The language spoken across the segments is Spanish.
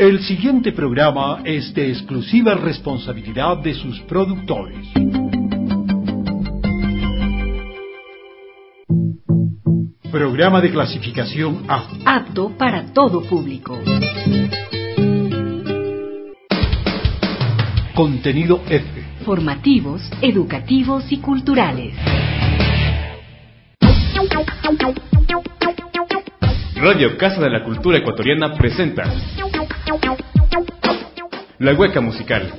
El siguiente programa es de exclusiva responsabilidad de sus productores. Programa de clasificación A. Apto para todo público. Contenido F. Formativos, educativos y culturales. Radio Casa de la Cultura Ecuatoriana presenta La Hueca Musical,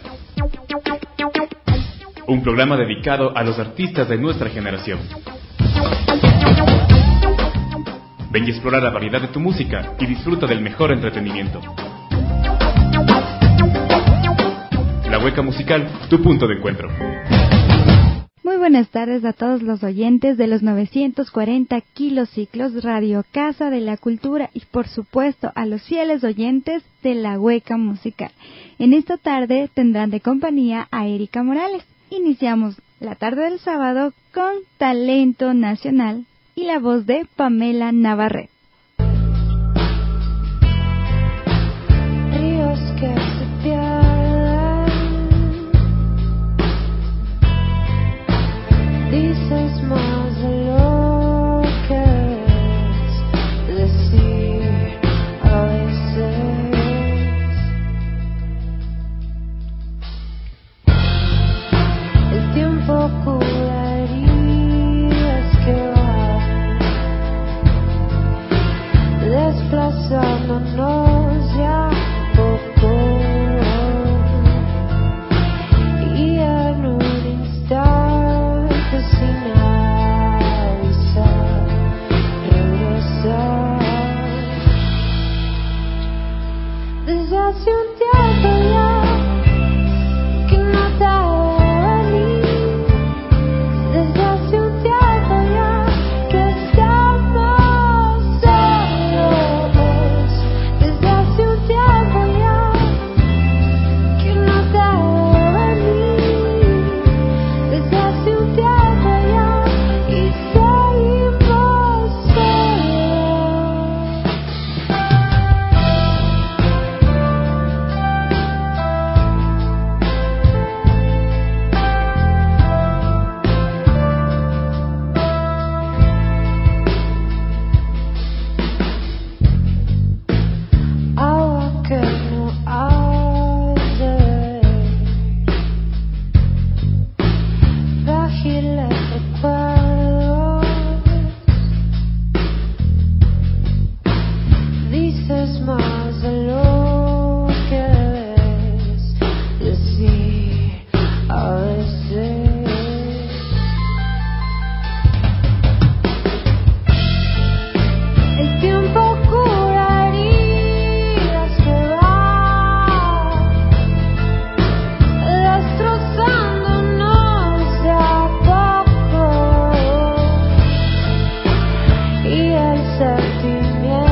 un programa dedicado a los artistas de nuestra generación. Ven y explora la variedad de tu música y disfruta del mejor entretenimiento. La Hueca Musical, tu punto de encuentro. Muy buenas tardes a todos los oyentes de los 940 kilociclos Radio Casa de la Cultura y por supuesto a los fieles oyentes de La Hueca Musical. En esta tarde tendrán de compañía a Erika Morales. Iniciamos la tarde del sábado con Talento Nacional y la voz de Pamela Navarrete. Ríos que se pierden, dices más de lo que es decir a veces. El tiempo cura heridas que desplazándonos ya poco y en un instante sin avisar regresar. Desde hace un tiempo ya que no te venir, desde hace un tiempo ya que estamos solos, desde hace un tiempo ya que no te venir, desde hace un tiempo ya y seguimos solos. Agua que no arde, frágiles recuerdos, dices más de lo que debes decir a veces. El tiempo cura heridas que van destrozándonos de a poco y el sentimiento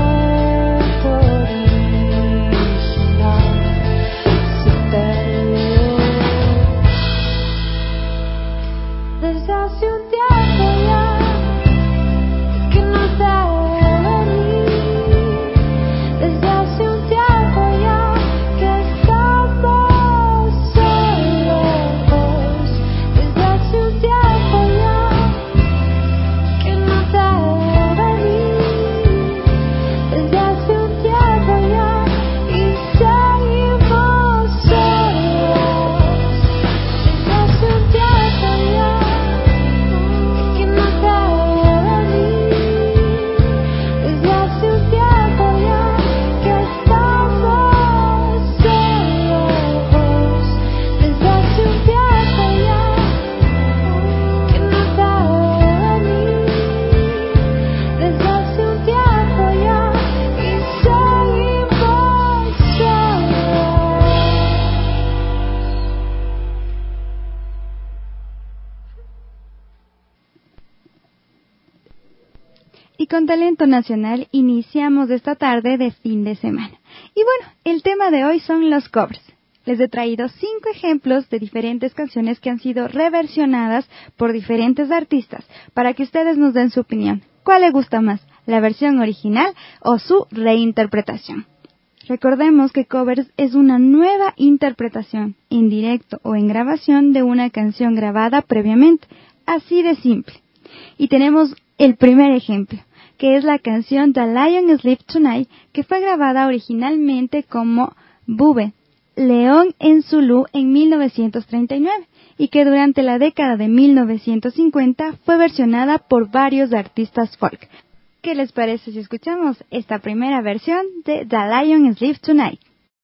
original se perdió. Desde hace un tiempo ya que no te venir, desde hace un tiempo ya que estamos solos, desde hace un tiempo ya que no te venir, desde hace un tiempo ya y seguimos solos, desde hace un tiempo ya que no te venir, desde hace un tiempo ya que estamos solos, desde hace un tiempo ya que no te venir, desde hace un tiempo ya y seguimos solos. Y con Talento Nacional iniciamos esta tarde de fin de semana. Y bueno, el tema de hoy son los covers. Les he traído 5 ejemplos de diferentes canciones que han sido reversionadas por diferentes artistas para que ustedes nos den su opinión. ¿Cuál les gusta más, la versión original o su reinterpretación? Recordemos que covers es una nueva interpretación, en directo o en grabación, de una canción grabada previamente, así de simple. Y tenemos el primer ejemplo, que es la canción The Lion Sleeps Tonight, que fue grabada originalmente como Bube, León en Zulú, en 1939, y que durante la década de 1950 fue versionada por varios artistas folk. ¿Qué les parece si escuchamos esta primera versión de The Lion Sleeps Tonight?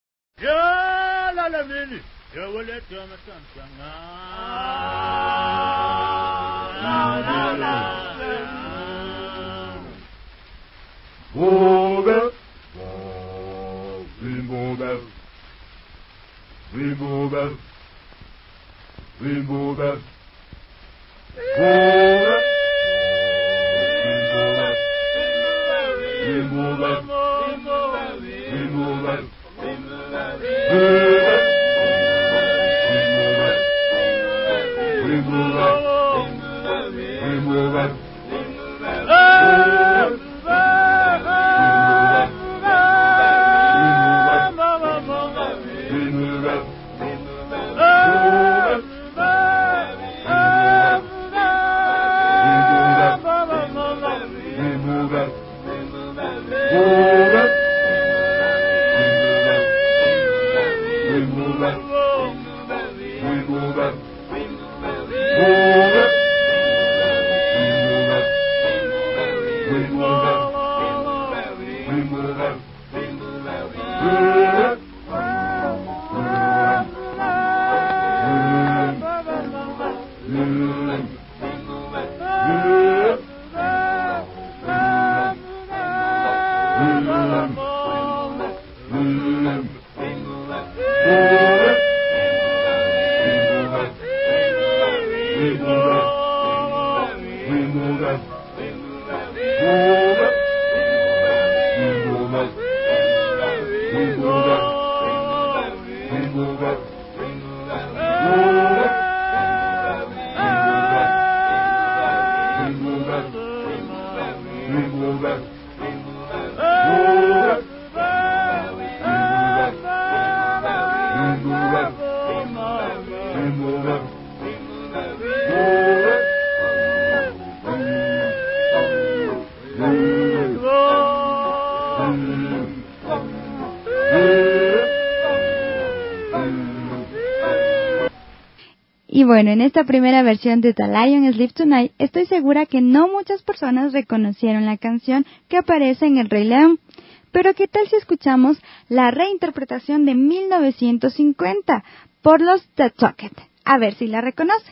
Y bueno, en esta primera versión de The Lion Sleeps Tonight, estoy segura que no muchas personas reconocieron la canción que aparece en El Rey León. Pero ¿qué tal si escuchamos la reinterpretación de 1950 por los The Tucket? A ver si la reconocen.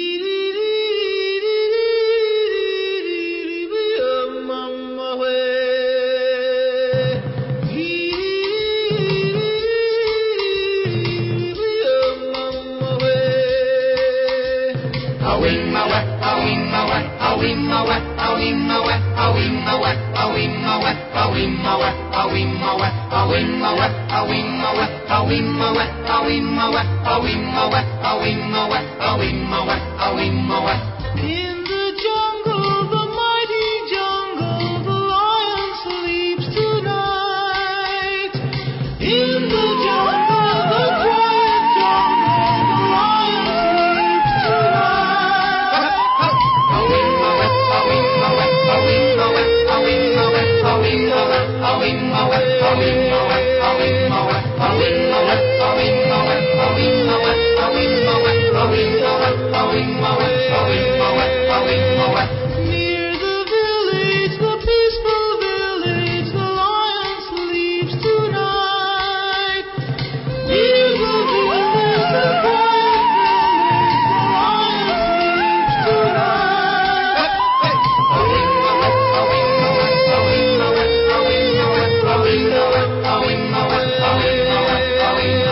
In the jungle, the mighty jungle, the lion sleeps tonight. In the jungle, the quiet jungle, the lion sleeps tonight. Near the village, the peaceful village, the lion sleeps tonight. Near the village, the quiet village, the lion sleeps tonight.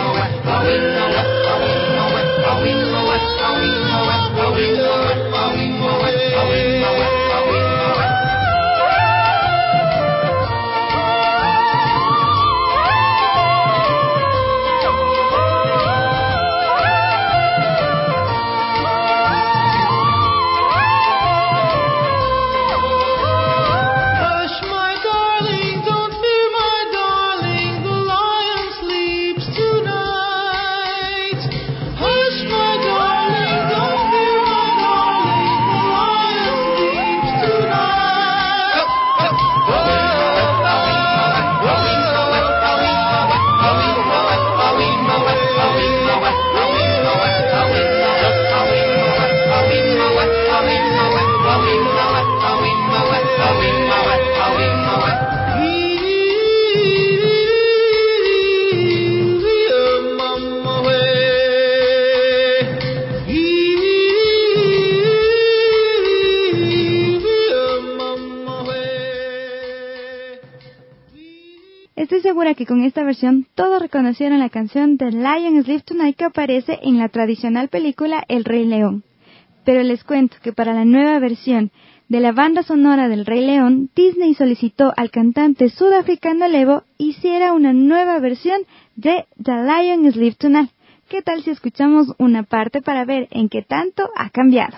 ahora que con esta versión todos reconocieron la canción The Lion Sleeps Tonight que aparece en la tradicional película El Rey León. Pero les cuento que para la nueva versión de la banda sonora del Rey León, Disney solicitó al cantante sudafricano Levo hiciera una nueva versión de The Lion Sleeps Tonight. ¿Qué tal si escuchamos una parte para ver en qué tanto ha cambiado?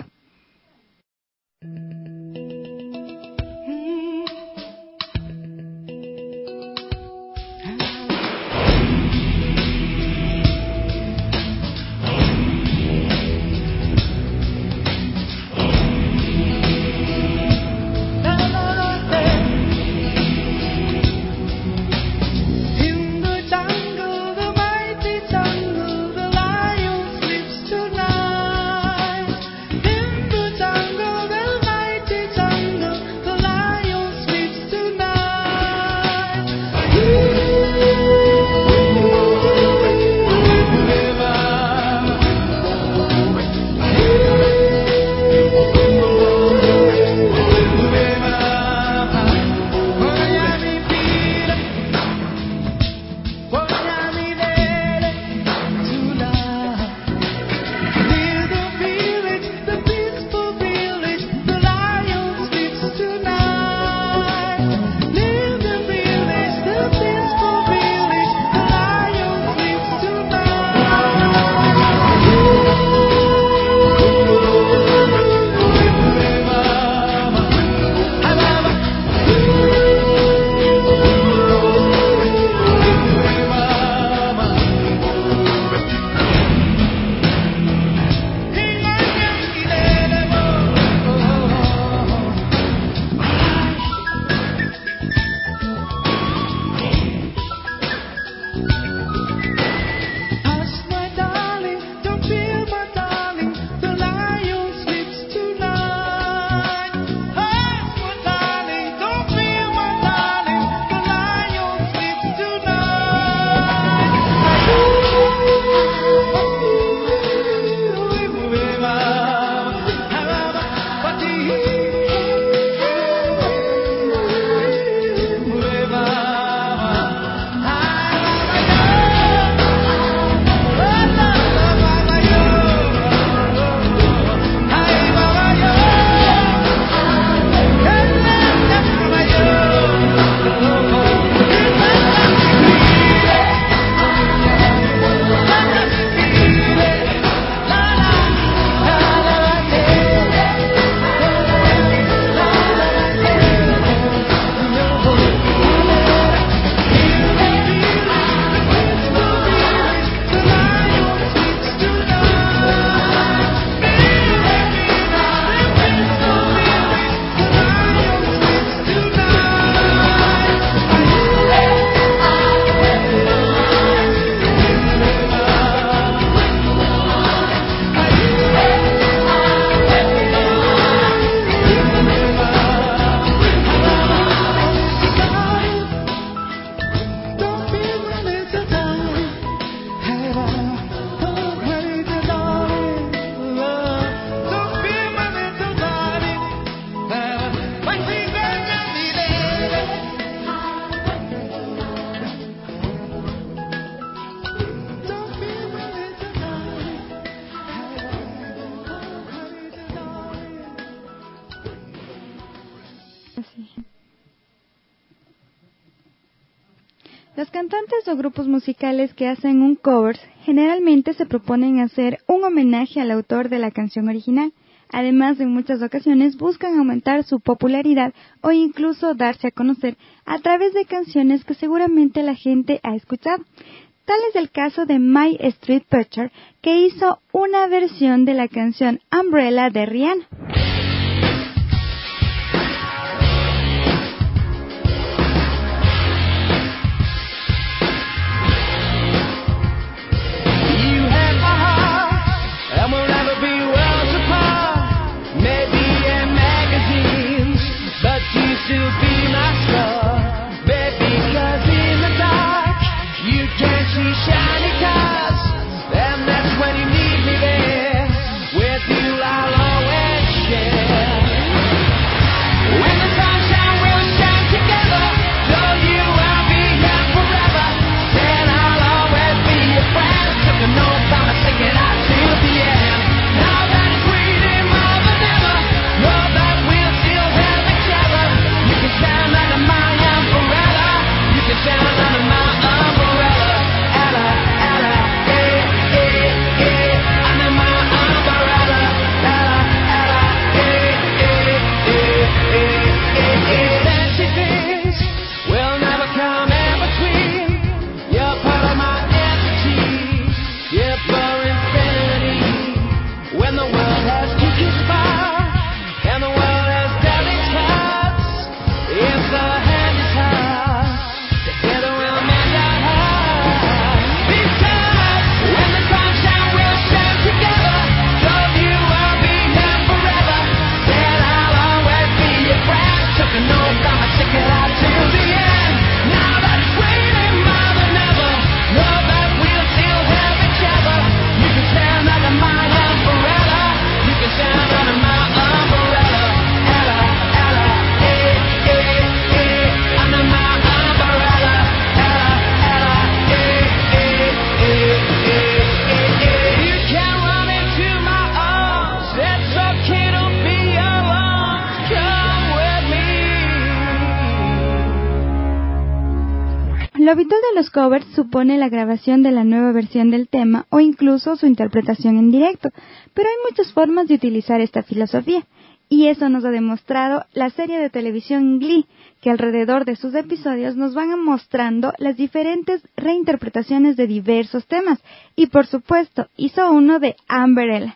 Los cantantes o grupos musicales que hacen un cover generalmente se proponen hacer un homenaje al autor de la canción original. Además, en muchas ocasiones buscan aumentar su popularidad o incluso darse a conocer a través de canciones que seguramente la gente ha escuchado. Tal es el caso de My Street Preacher, que hizo una versión de la canción Umbrella de Rihanna. Shiny cars, and that's when you need me there. With you I'll always habitual de los covers supone la grabación de la nueva versión del tema o incluso su interpretación en directo, pero hay muchas formas de utilizar esta filosofía, y eso nos ha demostrado la serie de televisión Glee, que alrededor de sus episodios nos van mostrando las diferentes reinterpretaciones de diversos temas, y por supuesto hizo uno de Umbrella.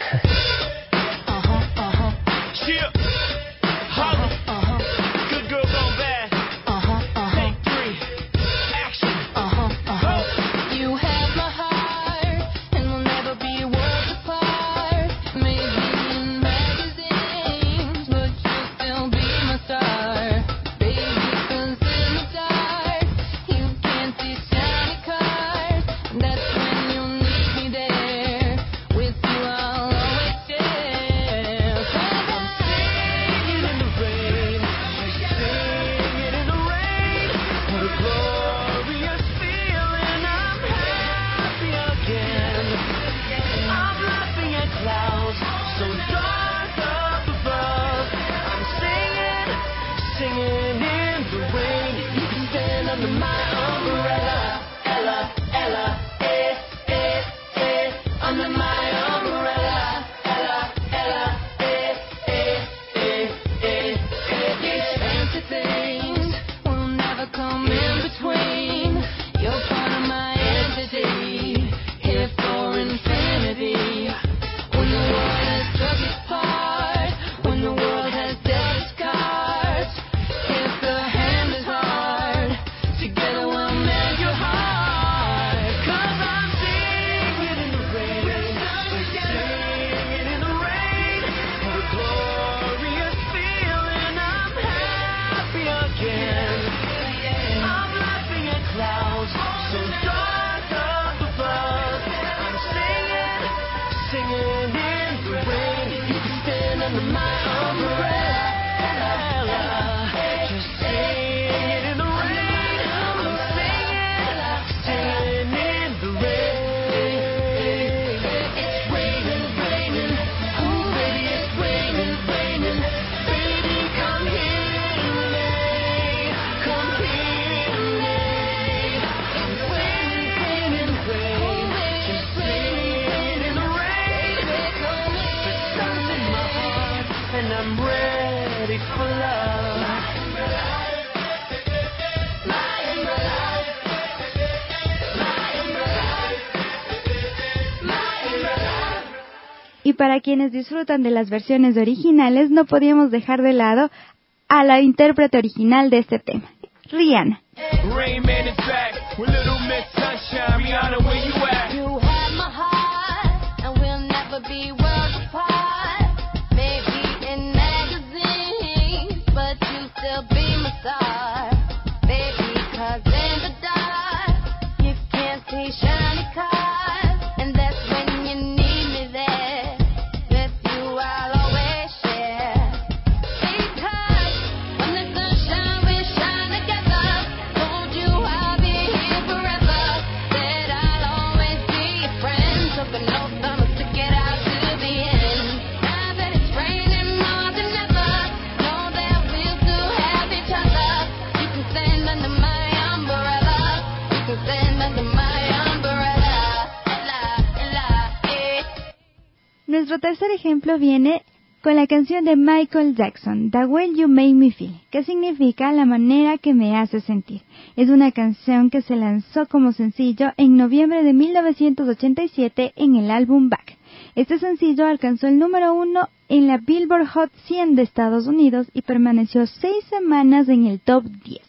Y para quienes disfrutan de las versiones originales, no podíamos dejar de lado a la intérprete original de este tema, Rihanna. Nuestro tercer ejemplo viene con la canción de Michael Jackson, The Way You Make Me Feel, que significa la manera que me hace sentir. Es una canción que se lanzó como sencillo en noviembre de 1987 en el álbum Back. Este sencillo alcanzó el número 1 en la Billboard Hot 100 de Estados Unidos y permaneció 6 semanas en el top 10.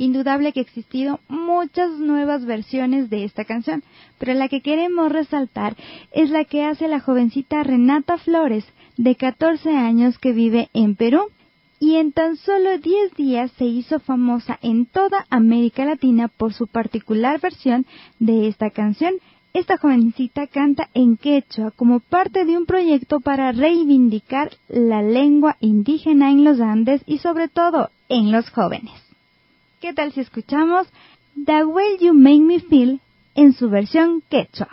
Indudable que ha existido muchas nuevas versiones de esta canción, pero la que queremos resaltar es la que hace la jovencita Renata Flores, de 14 años, que vive en Perú, y en tan solo 10 días se hizo famosa en toda América Latina por su particular versión de esta canción. Esta jovencita canta en quechua como parte de un proyecto para reivindicar la lengua indígena en los Andes y sobre todo en los jóvenes. ¿Qué tal si escuchamos The Way You Make Me Feel en su versión quechua?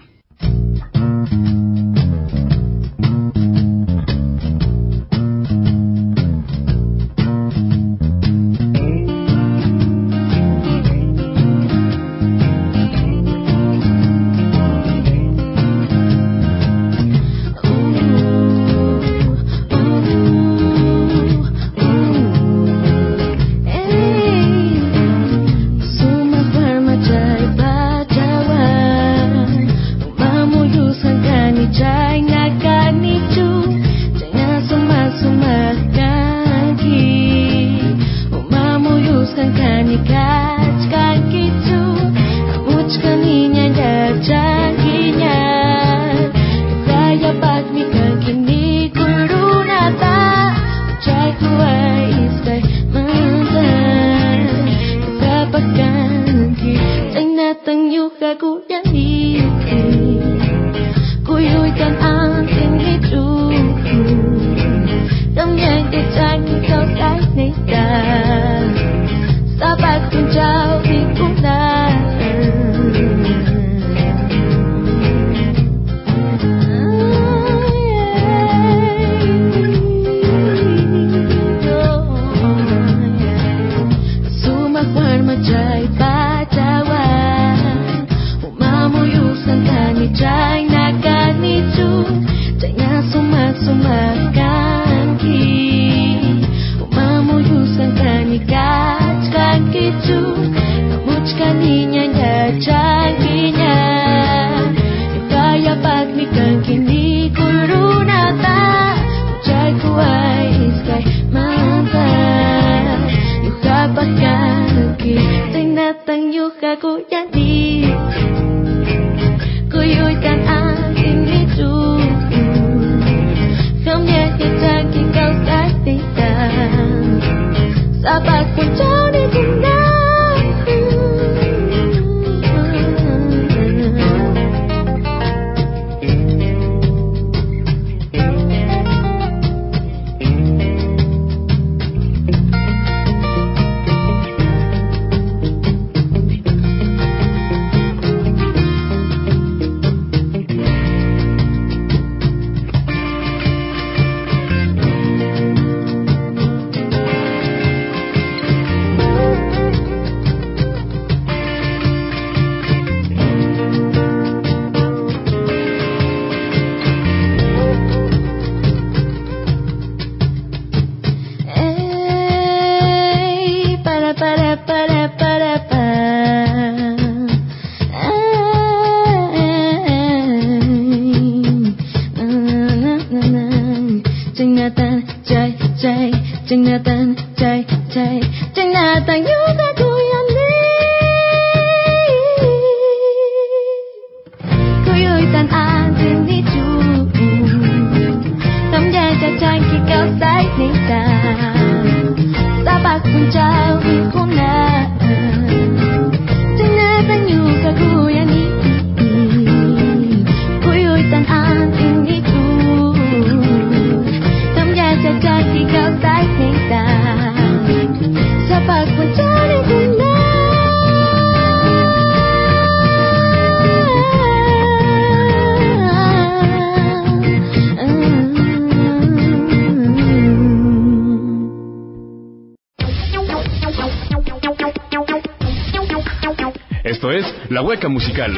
Esto es La Hueca Musical,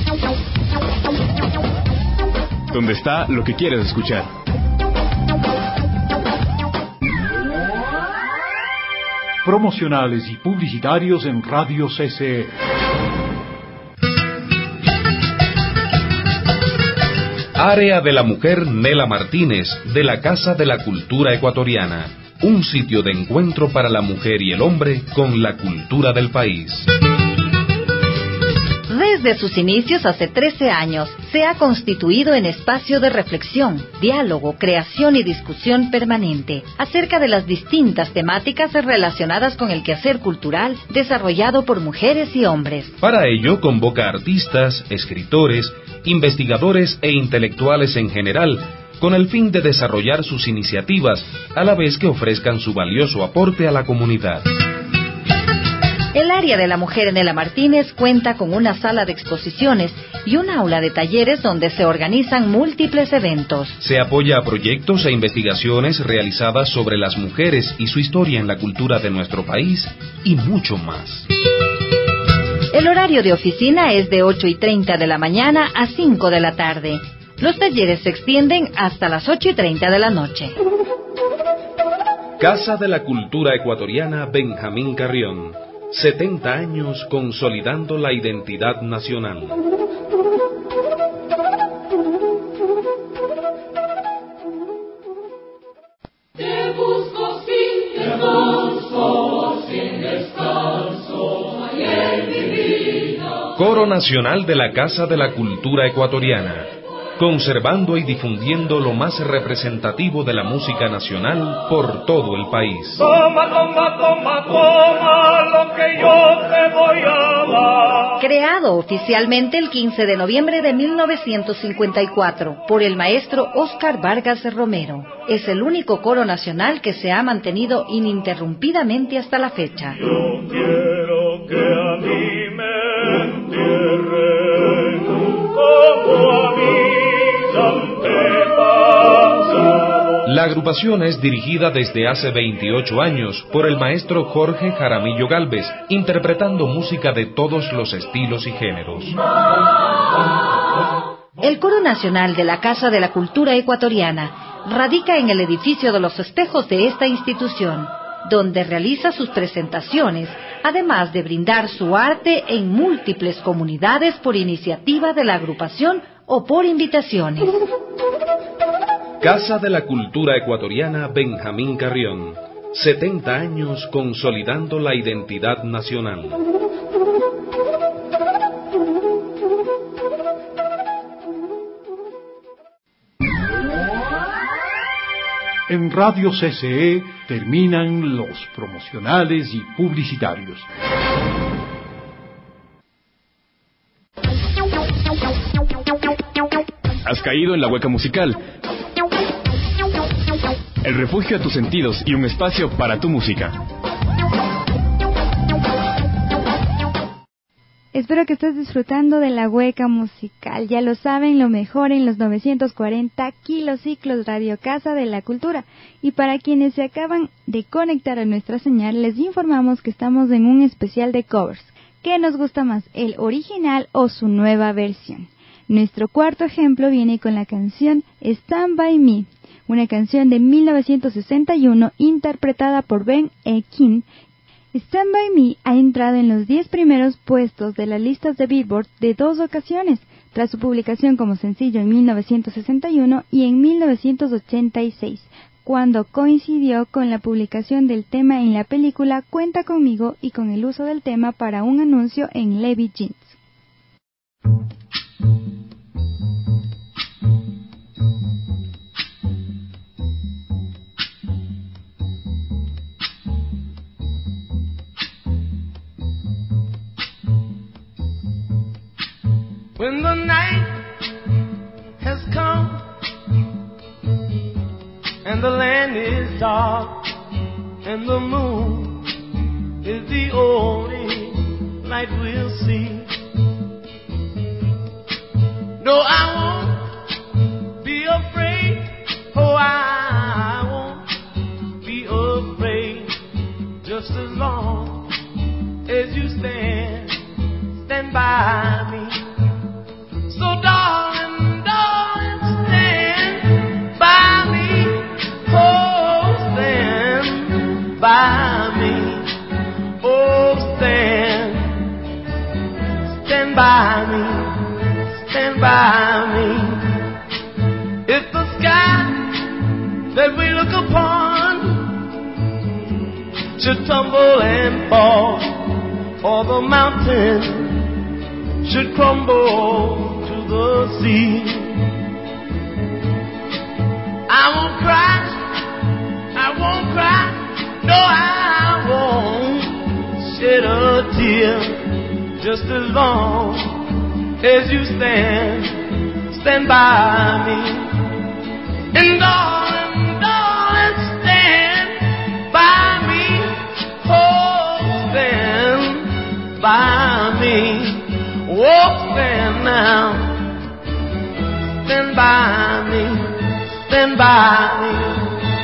donde está lo que quieres escuchar. Promocionales y publicitarios en Radio CCE. Área de la Mujer Nela Martínez, de la Casa de la Cultura Ecuatoriana. un sitio de encuentro para la mujer y el hombre con la cultura del país. Desde sus inicios hace 13 años, se ha constituido en espacio de reflexión, diálogo, creación y discusión permanente acerca de las distintas temáticas relacionadas con el quehacer cultural desarrollado por mujeres y hombres. Para ello, convoca artistas, escritores, investigadores e intelectuales en general, con el fin de desarrollar sus iniciativas, a la vez que ofrezcan su valioso aporte a la comunidad. El área de la mujer en Ela Martínez cuenta con una sala de exposiciones y un aula de talleres donde se organizan múltiples eventos. Se apoya a proyectos e investigaciones realizadas sobre las mujeres y su historia en la cultura de nuestro país y mucho más. El horario de oficina es de 8:30 de la mañana a 5 de la tarde. Los talleres se extienden hasta las 8:30 de la noche. Casa de la Cultura Ecuatoriana Benjamín Carrión. 70 años consolidando la identidad nacional. Te busco sin descanso, ayer mi vida. Coro Nacional de la Casa de la Cultura Ecuatoriana, conservando y difundiendo lo más representativo de la música nacional por todo el país. Toma, toma, toma, toma lo que yo te voy a dar. Creado oficialmente el 15 de noviembre de 1954 por el maestro Óscar Vargas Romero, es el único coro nacional que se ha mantenido ininterrumpidamente hasta la fecha. Yo quiero que a mí me entierren como a mí. La agrupación es dirigida desde hace 28 años por el maestro Jorge Jaramillo Gálvez, interpretando música de todos los estilos y géneros. El Coro Nacional de la Casa de la Cultura Ecuatoriana radica en el edificio de los espejos de esta institución, donde realiza sus presentaciones, además de brindar su arte en múltiples comunidades por iniciativa de la agrupación o por invitaciones. Casa de la Cultura Ecuatoriana Benjamín Carrión. 70 años consolidando la identidad nacional. En Radio CCE terminan los promocionales y publicitarios. Has caído en la hueca musical. El refugio a tus sentidos y un espacio para tu música. Espero que estés disfrutando de la hueca musical. Ya lo saben, lo mejor en los 940 kilociclos Radio Casa de la Cultura. Y para quienes se acaban de conectar a nuestra señal, les informamos que estamos en un especial de covers. ¿Qué nos gusta más, el original o su nueva versión? Nuestro cuarto ejemplo viene con la canción Stand By Me, una canción de 1961 interpretada por Ben E. King. Stand By Me ha entrado en los 10 primeros puestos de las listas de Billboard de 2 ocasiones, tras su publicación como sencillo en 1961 y en 1986, cuando coincidió con la publicación del tema en la película Cuenta Conmigo y con el uso del tema para un anuncio en Levi Jeans. When the night has come and the land is dark and the moon is the only light we'll see. No, I won't be afraid. Oh, I won't be afraid. Just as long as you stand by me. So darling, darling, stand by me. Oh, stand by me. Oh, stand by me. Stand by me. If the sky that we look upon should tumble and fall, or the mountain should crumble to the sea. I won't cry, no I won't shed a tear, just as long as you stand by me. And darling, stand by me, oh stand by me, oh stand now, stand by me, stand by me.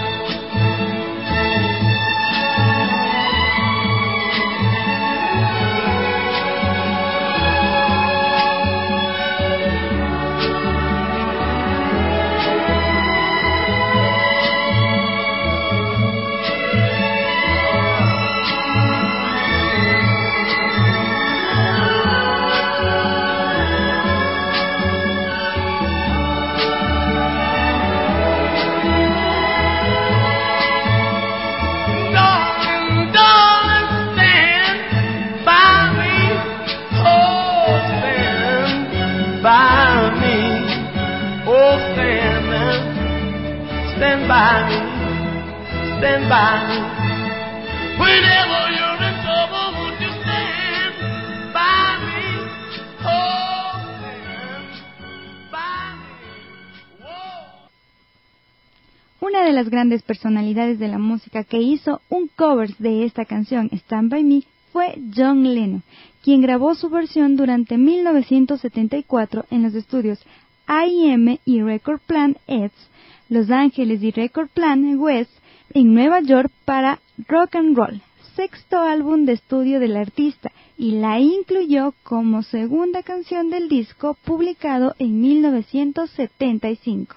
Stand by me, stand by me. Whenever you're in trouble, won't you stand by me? Oh, stand by me. Whoa. Una de las grandes personalidades de la música que hizo un cover de esta canción, Stand By Me, fue John Lennon, quien grabó su versión durante 1974 en los estudios IM y Record Plant East, Los Ángeles y Record Plant West en Nueva York para Rock and Roll, sexto álbum de estudio del artista, y la incluyó como segunda canción del disco publicado en 1975.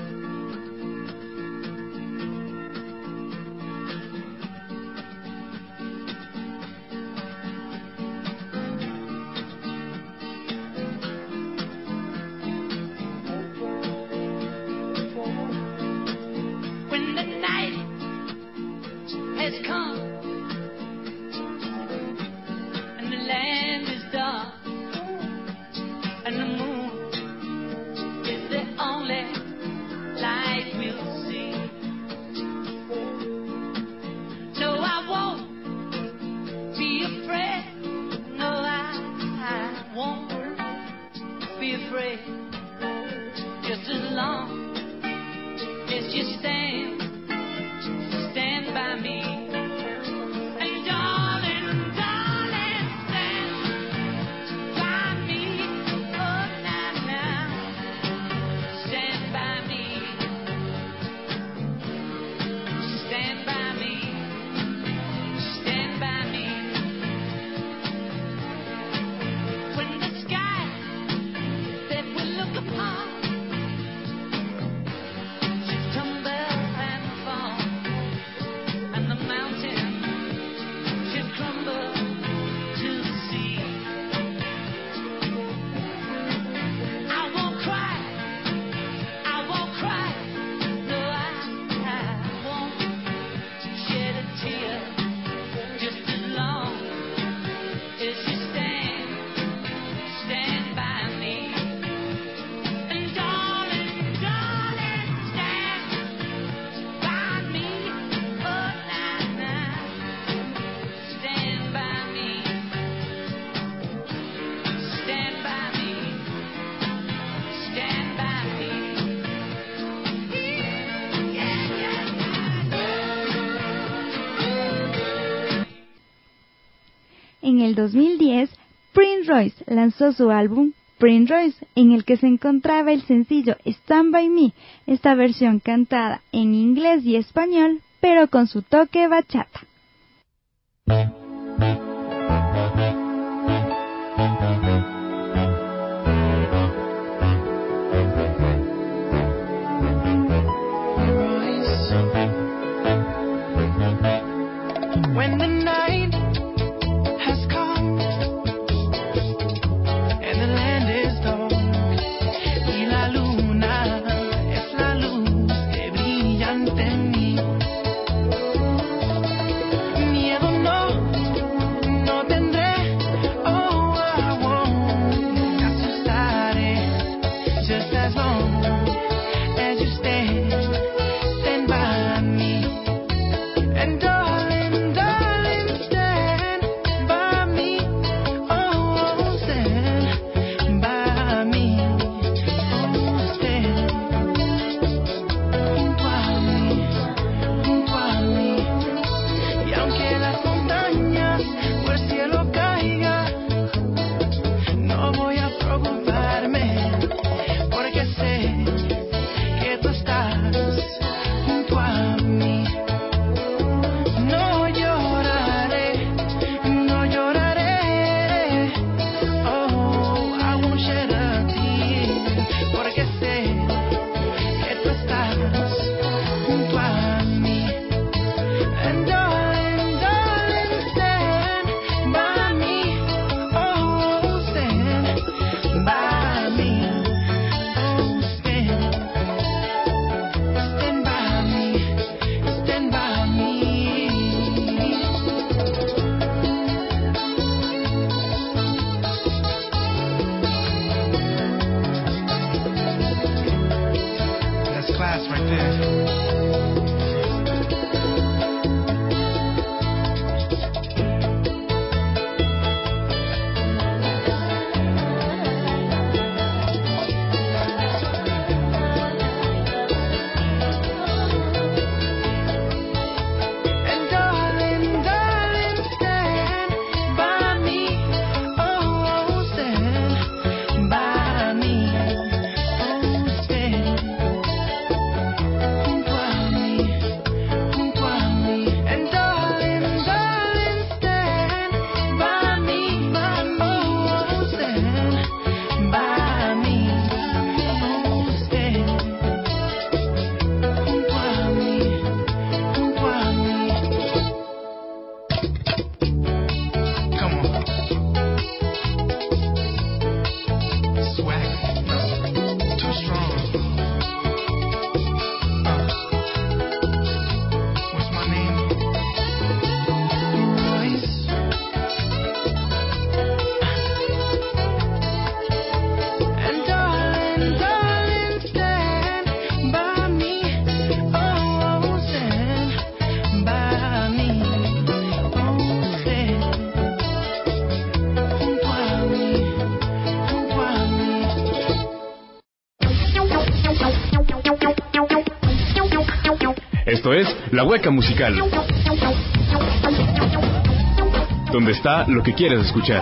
En el 2010, Prince Royce lanzó su álbum Prince Royce, en el que se encontraba el sencillo Stand By Me, esta versión cantada en inglés y español, pero con su toque bachata. When the night has come and the land is dark y la luna es la luz que brilla ante mí, mi Esto es La Hueca Musical, donde está lo que quieres escuchar.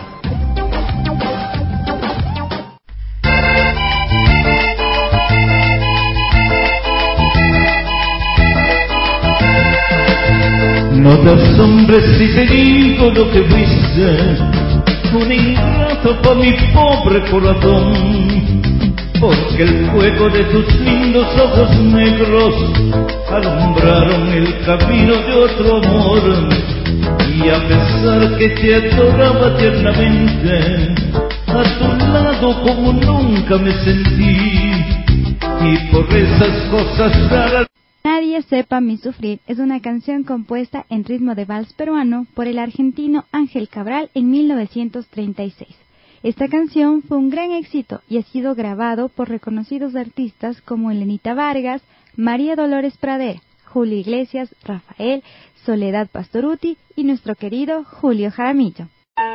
No te asombres si te digo lo que fuiste, un ingrato por mi pobre corazón, porque el fuego de tus lindos ojos negros alumbraron el camino de otro amor. Y a pesar que te adoraba tiernamente, a tu lado como nunca me sentí, y por esas cosas raras. Nadie sepa mi sufrir es una canción compuesta en ritmo de vals peruano por el argentino Ángel Cabral en 1936. Esta canción fue un gran éxito y ha sido grabado por reconocidos artistas como Elenita Vargas, María Dolores Pradera, Julio Iglesias, Rafael, Soledad Pastorutti y nuestro querido Julio Jaramillo.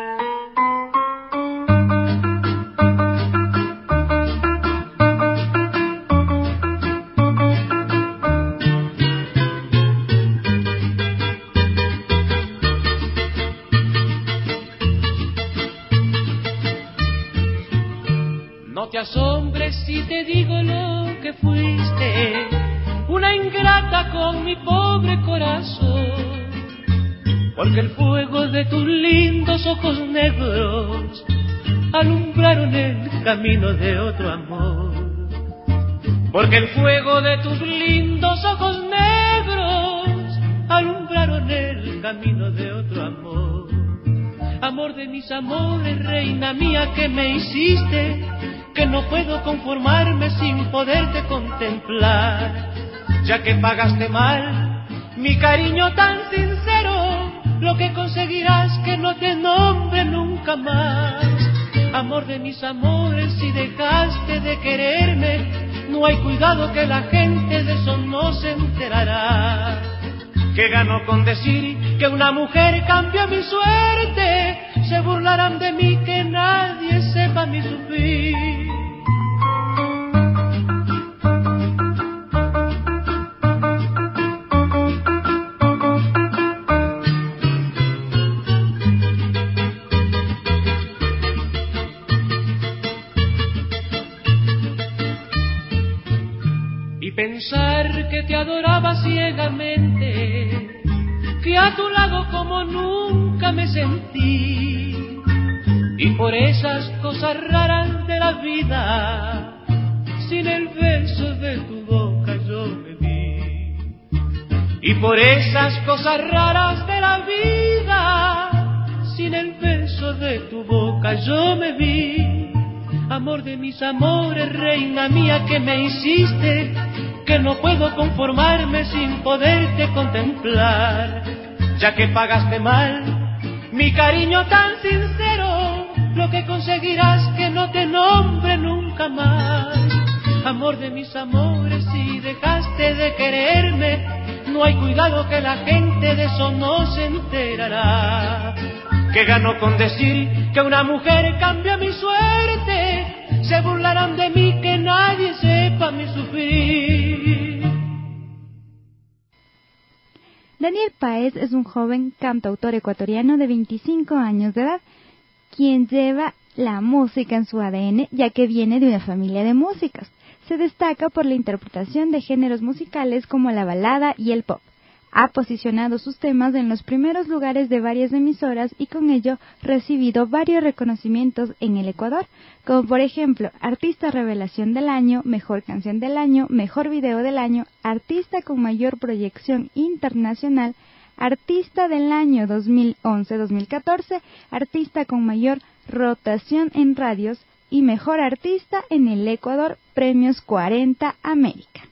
No te asombres si te digo lo que fuiste, una ingrata con mi pobre corazón, porque el fuego de tus lindos ojos negros alumbraron el camino de otro amor. Porque el fuego de tus lindos ojos negros alumbraron el camino de otro amor. Amor de mis amores, reina mía que me hiciste, que no puedo conformarme sin poderte contemplar, ya que pagaste mal mi cariño tan sincero, lo que conseguirás que no te nombre nunca más. Amor de mis amores, si dejaste de quererme, no hay cuidado que la gente de eso no se enterará. ¿Qué ganó con decir que una mujer cambió mi suerte? Se burlarán de mí, que nadie sepa mi sufrir. Y pensar que te adoraba ciegamente, que a tu lado como nunca me sentí, y por esas cosas raras de la vida, sin el beso de tu boca yo me vi. Y por esas cosas raras de la vida, sin el beso de tu boca yo me vi. Amor de mis amores, reina mía que me hiciste, que no puedo conformarme sin poderte contemplar, ya que pagaste mal mi cariño tan sincero, lo que conseguirás que no te nombre nunca más. Amor de mis amores, si dejaste de quererme, no hay cuidado que la gente de eso no se enterará. ¿Qué ganó con decir que una mujer cambió mi suerte? Se burlarán de mí, que nadie sepa mi sufrir. Daniel Páez es un joven cantautor ecuatoriano de 25 años de edad, quien lleva la música en su ADN, ya que viene de una familia de músicos. Se destaca por la interpretación de géneros musicales como la balada y el pop. Ha posicionado sus temas en los primeros lugares de varias emisoras y con ello recibido varios reconocimientos en el Ecuador, como por ejemplo Artista Revelación del Año, Mejor Canción del Año, Mejor Video del Año, Artista con Mayor Proyección Internacional, Artista del Año 2011-2014, Artista con Mayor Rotación en Radios y Mejor Artista en el Ecuador, Premios 40 América.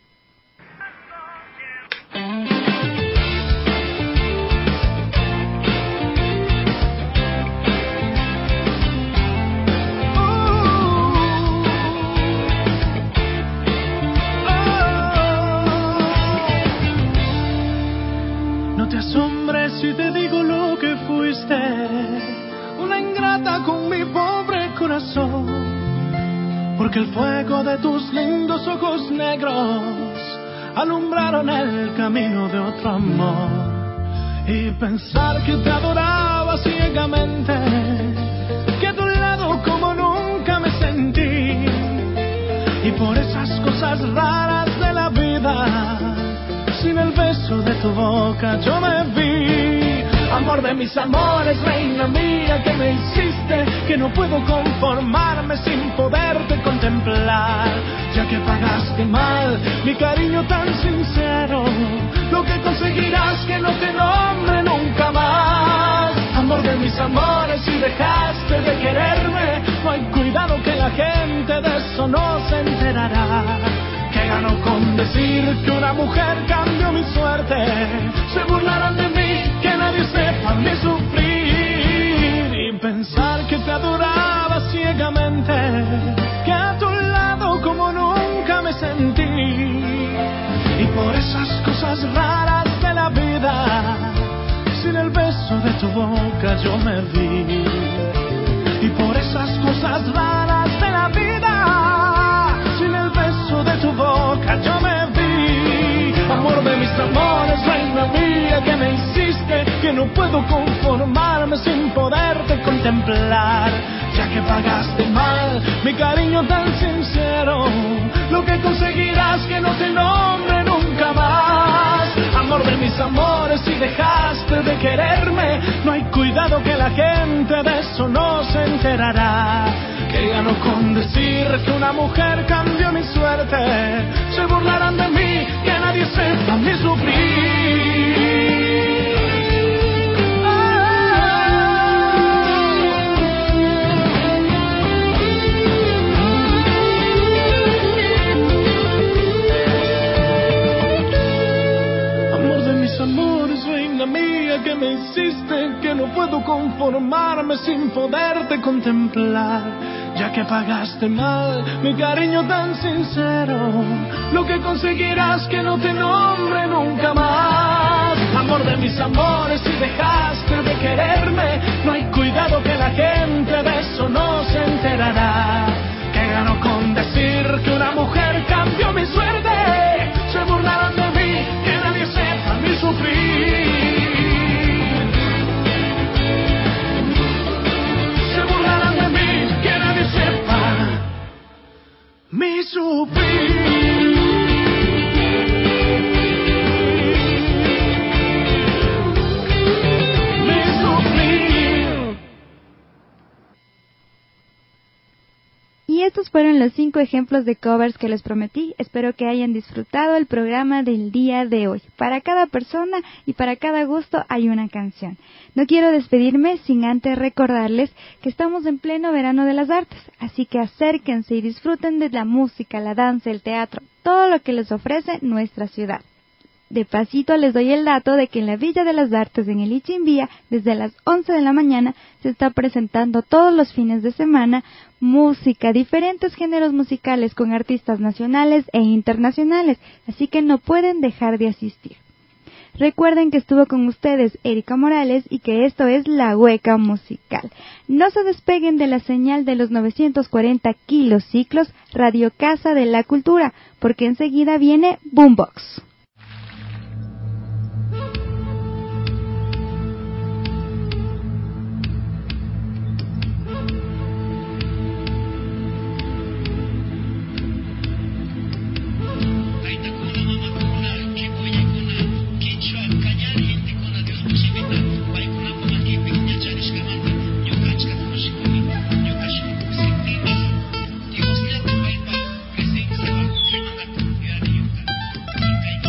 No te asombres si te digo lo que fuiste, una ingrata con mi pobre corazón, porque el fuego de tus lindos ojos negros alumbraron el camino de otro amor. Y pensar que te adoraba ciegamente, que a tu lado como nunca me sentí. Y por esas cosas raras de la vida, sin el beso de tu boca yo me vi. Amor de mis amores, reina mía, que me hiciste, que no puedo conformarme sin poderte contemplar. Ya que pagaste mal mi cariño tan sincero, lo que conseguirás que no te nombre nunca más. Amor de mis amores, si dejaste de quererme, no hay cuidado que la gente de eso no se enterará. Que ganó con decir que una mujer cambió mi suerte, se burlarán de mí, que nadie sepa mi sufrir. Y pensar que te adoraba ciegamente, que a tu lado como nunca me sentí. Y por esas cosas raras de la vida, sin el beso de tu boca yo me vi. Y por esas cosas raras de la vida, sin el beso de tu boca yo me vi. Amor de mis amores, reina mía, que me hiciste, que no puedo conformarme sin poderte contemplar. Ya que pagaste mal mi cariño tan sincero, lo que conseguirás que no te nombre nunca más. Amor de mis amores, si dejaste de quererme, no hay cuidado que la gente de eso no se enterará. Que ganó con decir que una mujer cambió mi suerte, se burlarán de mí, que nadie sepa mi sufrir. Amores, reina mía, que me hiciste, que no puedo conformarme sin poderte contemplar. Ya que pagaste mal mi cariño tan sincero, lo que conseguirás que no te nombre nunca más. Amor de mis amores, si dejaste de quererme, no hay cuidado que la gente de eso no se enterará. Que ganó con decir que una mujer cambió mi suerte, se burlarán de mí, que nadie sepa mi sufrir. Se burlarán de mí, que nadie sepa mi sufrir. Y estos fueron los 5 ejemplos de covers que les prometí. Espero que hayan disfrutado el programa del día de hoy. Para cada persona y para cada gusto hay una canción. No quiero despedirme sin antes recordarles que estamos en pleno verano de las artes, así que acérquense y disfruten de la música, la danza, el teatro, todo lo que les ofrece nuestra ciudad. De pasito les doy el dato de que en la Villa de las Artes en el Ichimbía, desde las 11 de la mañana, se está presentando todos los fines de semana música, diferentes géneros musicales con artistas nacionales e internacionales, así que no pueden dejar de asistir. Recuerden que estuvo con ustedes Erika Morales y que esto es La Hueca Musical. No se despeguen de la señal de los 940 kilociclos Radio Casa de la Cultura, porque enseguida viene Boombox. Okay.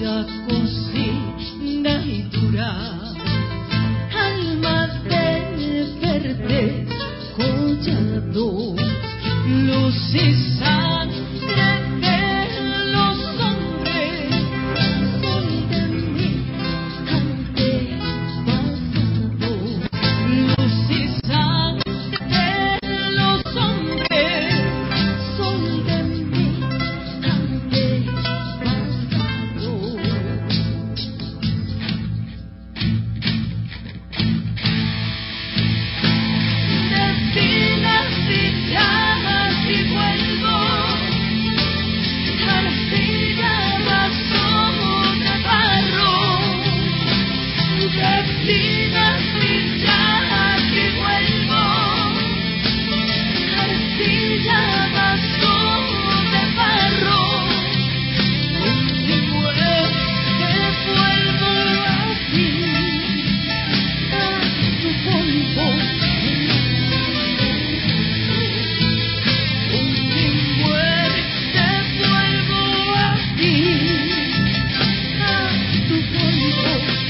bella cocina y dura, alma de verde collado, luz y sangre de los hombres, sol de mi antepasado, luz y sangre de los hombres, sol de mi antepasado. Destinas y llamas y vuelvo, arcilla, razón de barro. Destinas y llamas y vuelvo, arcilla, razón de barro. Mi muerte vuelvo a ti, a tu polvo. Mi muerte vuelvo a ti, a tu polvo.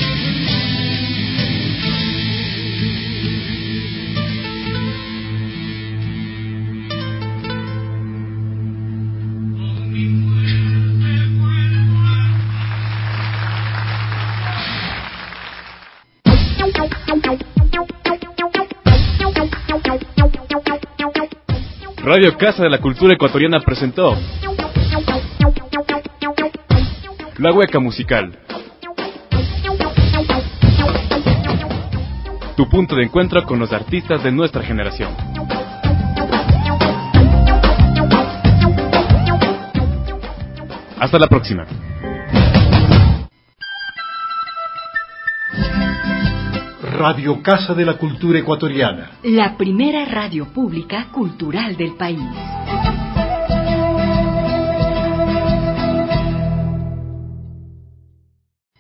Radio Casa de la Cultura Ecuatoriana presentó La Hueca Musical, tu punto de encuentro con los artistas de nuestra generación. Hasta la próxima. Radio Casa de la Cultura Ecuatoriana. La primera radio pública cultural del país.